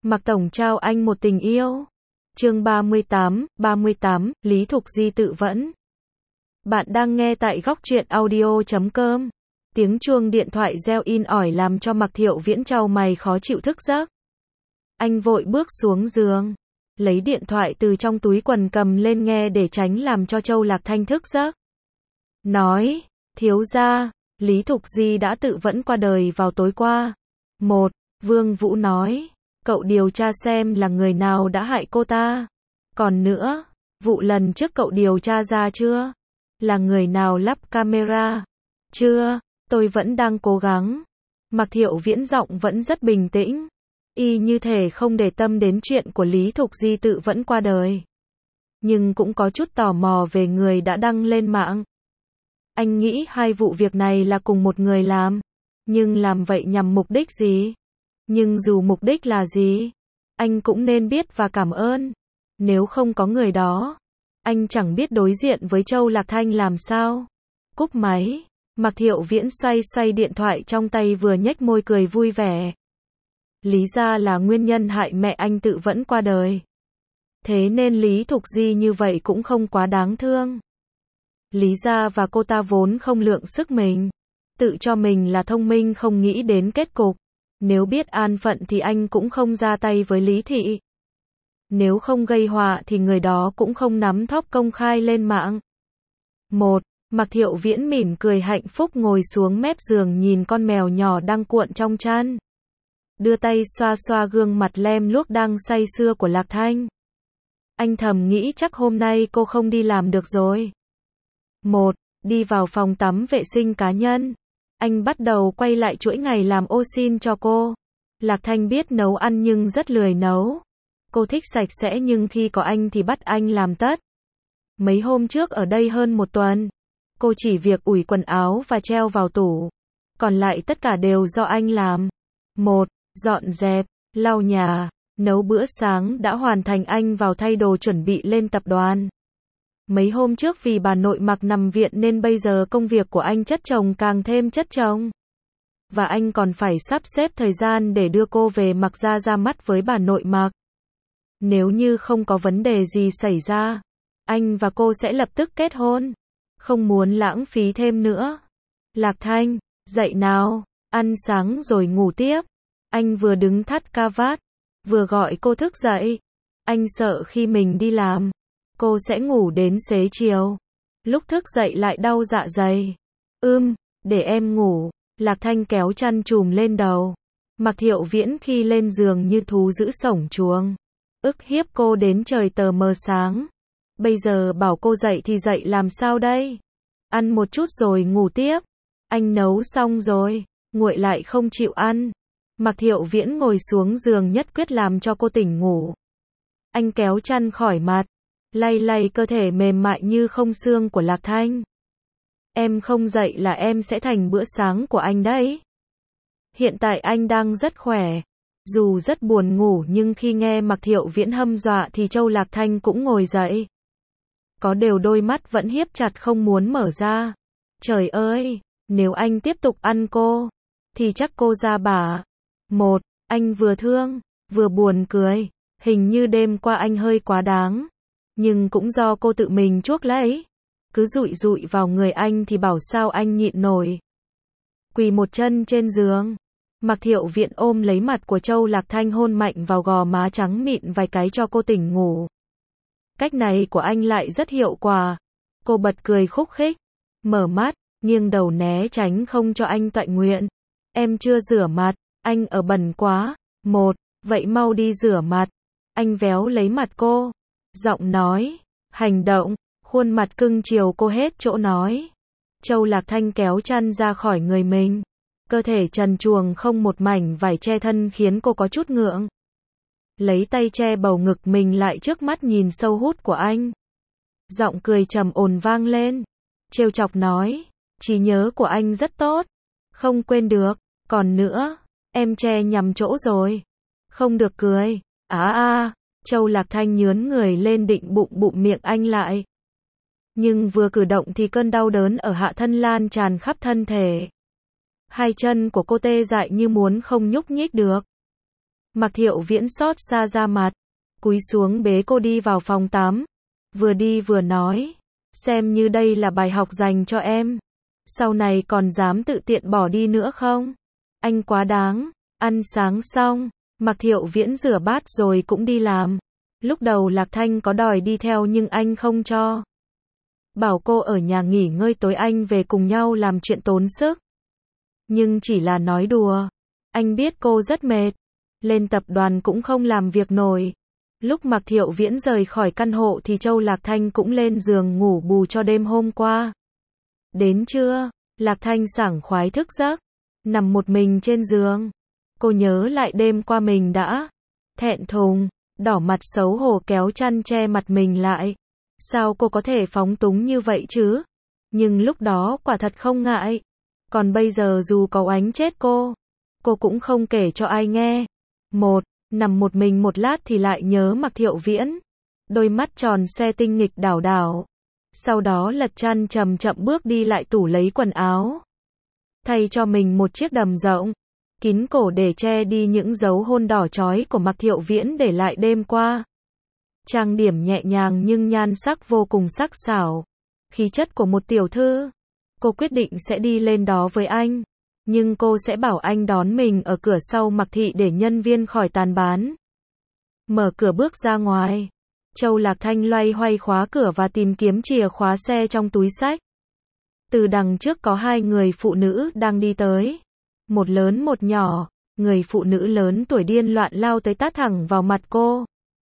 Mạc Tổng trao anh một tình yêu. Chương 38, Lý Thục Di tự vẫn. Bạn đang nghe tại góc truyện audio.com. Tiếng chuông điện thoại reo in ỏi làm cho Mạc Thiệu Viễn chau mày khó chịu thức giấc. Anh vội bước xuống giường, lấy điện thoại từ trong túi quần cầm lên nghe để tránh làm cho Châu Lạc Thanh thức giấc. Nói, thiếu gia, Lý Thục Di đã tự vẫn qua đời vào tối qua. Vương Vũ nói, cậu điều tra xem là người nào đã hại cô ta. Còn nữa, vụ lần trước cậu điều tra ra chưa? Là người nào lắp camera? Chưa, tôi vẫn đang cố gắng. Mạc Thiệu Viễn giọng vẫn rất bình tĩnh, y như thể không để tâm đến chuyện của Lý Thục Di tự vẫn qua đời. Nhưng cũng có chút tò mò về người đã đăng lên mạng. Anh nghĩ hai vụ việc này là cùng một người làm, nhưng làm vậy nhằm mục đích gì? Nhưng dù mục đích là gì, anh cũng nên biết và cảm ơn. Nếu không có người đó, anh chẳng biết đối diện với Châu Lạc Thanh làm sao. Cúp máy, Mạc Thiệu Viễn xoay xoay điện thoại trong tay vừa nhếch môi cười vui vẻ. Lý ra là nguyên nhân hại mẹ anh tự vẫn qua đời. Thế nên Lý Thục Di như vậy cũng không quá đáng thương. Lý gia và cô ta vốn không lượng sức mình, tự cho mình là thông minh không nghĩ đến kết cục. Nếu biết an phận thì anh cũng không ra tay với Lý Thị. Nếu không gây họa thì người đó cũng không nắm thóp công khai lên mạng. Mạc Thiệu Viễn mỉm cười hạnh phúc ngồi xuống mép giường nhìn con mèo nhỏ đang cuộn trong chăn. Đưa tay xoa xoa gương mặt lem luốc đang say sưa của Lạc Thanh. Anh thầm nghĩ chắc hôm nay cô không đi làm được rồi. Đi vào phòng tắm vệ sinh cá nhân. Anh bắt đầu quay lại chuỗi ngày làm ô sin cho cô. Lạc Thanh biết nấu ăn nhưng rất lười nấu. Cô thích sạch sẽ nhưng khi có anh thì bắt anh làm tất. Mấy hôm trước ở đây hơn một tuần, cô chỉ việc ủi quần áo và treo vào tủ. Còn lại tất cả đều do anh làm. Dọn dẹp, lau nhà, nấu bữa sáng đã hoàn thành, anh vào thay đồ chuẩn bị lên tập đoàn. Mấy hôm trước vì bà nội Mạc nằm viện nên bây giờ công việc của anh chất chồng càng thêm chất chồng. Và anh còn phải sắp xếp thời gian để đưa cô về Mạc gia ra mắt với bà nội Mạc. Nếu như không có vấn đề gì xảy ra, anh và cô sẽ lập tức kết hôn. Không muốn lãng phí thêm nữa. Lạc Thanh, dậy nào, ăn sáng rồi ngủ tiếp. Anh vừa đứng thắt ca vát, vừa gọi cô thức dậy. Anh sợ khi mình đi làm, cô sẽ ngủ đến xế chiều. Lúc thức dậy lại đau dạ dày. Để em ngủ. Lạc Thanh kéo chăn trùm lên đầu. Mạc Thiệu Viễn khi lên giường như thú giữ sổng chuồng, ức hiếp cô đến trời tờ mờ sáng. Bây giờ bảo cô dậy thì dậy làm sao đây? Ăn một chút rồi ngủ tiếp. Anh nấu xong rồi, nguội lại không chịu ăn. Mạc Thiệu Viễn ngồi xuống giường nhất quyết làm cho cô tỉnh ngủ. Anh kéo chăn khỏi mặt, lay lay cơ thể mềm mại như không xương của Lạc Thanh. Em không dậy là em sẽ thành bữa sáng của anh đấy. Hiện tại anh đang rất khỏe. Dù rất buồn ngủ nhưng khi nghe Mạc Thiệu Viễn hâm dọa thì Châu Lạc Thanh cũng ngồi dậy. Có điều đôi mắt vẫn hiếp chặt không muốn mở ra. Trời ơi, nếu anh tiếp tục ăn cô, thì chắc cô ra bả. Anh vừa thương, vừa buồn cười. Hình như đêm qua anh hơi quá đáng. Nhưng cũng do cô tự mình chuốc lấy. Cứ dụi dụi vào người anh thì bảo sao anh nhịn nổi. Quỳ một chân trên giường, Mạc Thiệu Viễn ôm lấy mặt của Châu Lạc Thanh hôn mạnh vào gò má trắng mịn vài cái cho cô tỉnh ngủ. Cách này của anh lại rất hiệu quả. Cô bật cười khúc khích, mở mắt, nghiêng đầu né tránh không cho anh tọa nguyện. Em chưa rửa mặt, anh ở bẩn quá. Vậy mau đi rửa mặt. Anh véo lấy mặt cô, giọng nói, hành động, khuôn mặt cưng chiều cô hết chỗ nói. Châu Lạc Thanh kéo chăn ra khỏi người mình. Cơ thể trần truồng không một mảnh vải che thân khiến cô có chút ngượng. Lấy tay che bầu ngực mình lại trước mắt nhìn sâu hút của anh. Giọng cười trầm ổn vang lên. Trêu chọc nói, trí nhớ của anh rất tốt. Không quên được. Còn nữa, em che nhầm chỗ rồi. Không được cười. Châu Lạc Thanh nhướn người lên định bụng miệng anh lại. Nhưng vừa cử động thì cơn đau đớn ở hạ thân lan tràn khắp thân thể. Hai chân của cô tê dại như muốn không nhúc nhích được. Mạc Thiệu Viễn xót xa ra mặt, cúi xuống bế cô đi vào phòng tắm, vừa đi vừa nói, xem như đây là bài học dành cho em, sau này còn dám tự tiện bỏ đi nữa không? Anh quá đáng. Ăn sáng xong, Mạc Thiệu Viễn rửa bát rồi cũng đi làm. Lúc đầu Lạc Thanh có đòi đi theo nhưng anh không cho. Bảo cô ở nhà nghỉ ngơi tối anh về cùng nhau làm chuyện tốn sức. Nhưng chỉ là nói đùa. Anh biết cô rất mệt. Lên tập đoàn cũng không làm việc nổi. Lúc Mạc Thiệu Viễn rời khỏi căn hộ thì Châu Lạc Thanh cũng lên giường ngủ bù cho đêm hôm qua. Đến trưa, Lạc Thanh sảng khoái thức giấc, nằm một mình trên giường. Cô nhớ lại đêm qua mình đã thẹn thùng, đỏ mặt xấu hổ kéo chăn che mặt mình lại. Sao cô có thể phóng túng như vậy chứ? Nhưng lúc đó quả thật không ngại. Còn bây giờ dù có oánh chết cô cũng không kể cho ai nghe. Nằm một mình một lát thì lại nhớ Mạc Thiệu Viễn. Đôi mắt tròn xe tinh nghịch đảo đảo. Sau đó lật chăn chậm chậm bước đi lại tủ lấy quần áo. Thay cho mình một chiếc đầm rộng, kín cổ để che đi những dấu hôn đỏ chói của Mạc Thiệu Viễn để lại đêm qua. Trang điểm nhẹ nhàng nhưng nhan sắc vô cùng sắc sảo. Khí chất của một tiểu thư. Cô quyết định sẽ đi lên đó với anh. Nhưng cô sẽ bảo anh đón mình ở cửa sau Mạc Thị để nhân viên khỏi tàn bán. Mở cửa bước ra ngoài. Châu Lạc Thanh loay hoay khóa cửa và tìm kiếm chìa khóa xe trong túi xách. Từ đằng trước có hai người phụ nữ đang đi tới. Một lớn một nhỏ. Người phụ nữ lớn tuổi điên loạn lao tới tát thẳng vào mặt cô.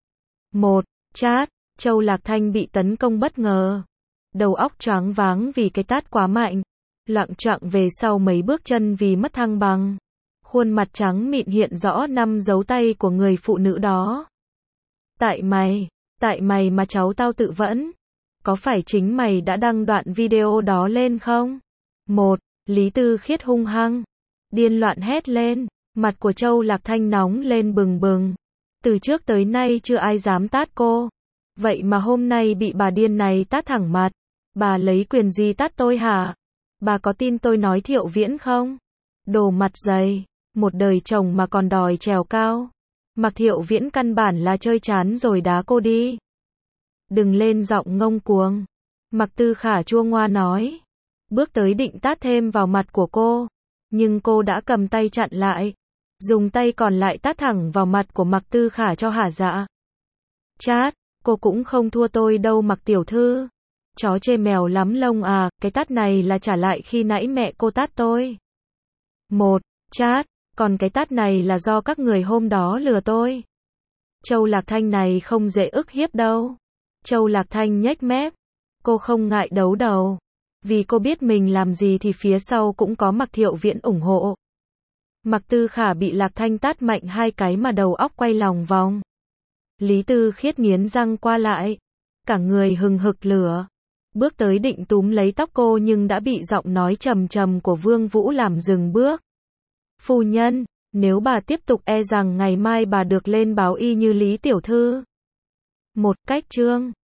Chát. Châu Lạc Thanh bị tấn công bất ngờ. Đầu óc choáng váng vì cái tát quá mạnh. Loạng choạng về sau mấy bước chân vì mất thăng bằng. Khuôn mặt trắng mịn hiện rõ 5 dấu tay của người phụ nữ đó. Tại mày mà cháu tao tự vẫn. Có phải chính mày đã đăng đoạn video đó lên không? Lý Tư Khiết hung hăng, điên loạn hét lên. Mặt của Châu Lạc Thanh nóng lên bừng bừng. Từ trước tới nay chưa ai dám tát cô. Vậy mà hôm nay bị bà điên này tát thẳng mặt. Bà lấy quyền gì tát tôi hả? Bà có tin tôi nói Thiệu Viễn không? Đồ mặt dày, một đời chồng mà còn đòi trèo cao. Mạc Thiệu Viễn căn bản là chơi chán rồi đá cô đi. Đừng lên giọng ngông cuồng. Mạc Tư Khả chua ngoa nói. Bước tới định tát thêm vào mặt của cô. Nhưng cô đã cầm tay chặn lại. Dùng tay còn lại tát thẳng vào mặt của Mạc Tư Khả cho hả dạ. Chát, cô cũng không thua tôi đâu Mạc tiểu thư. Chó chê mèo lắm lông à, cái tát này là trả lại khi nãy mẹ cô tát tôi. Chát, còn cái tát này là do các người hôm đó lừa tôi. Châu Lạc Thanh này không dễ ức hiếp đâu. Châu Lạc Thanh nhếch mép. Cô không ngại đấu đầu. Vì cô biết mình làm gì thì phía sau cũng có Mạc Thiệu Viễn ủng hộ. Mạc Tư Khả bị Lạc Thanh tát mạnh 2 cái mà đầu óc quay lòng vòng. Lý Tư Khiết nghiến răng qua lại. Cả người hừng hực lửa. Bước tới định túm lấy tóc cô nhưng đã bị giọng nói trầm trầm của Vương Vũ làm dừng bước. Phu nhân, nếu bà tiếp tục e rằng ngày mai bà được lên báo y như Lý tiểu thư. Cách chương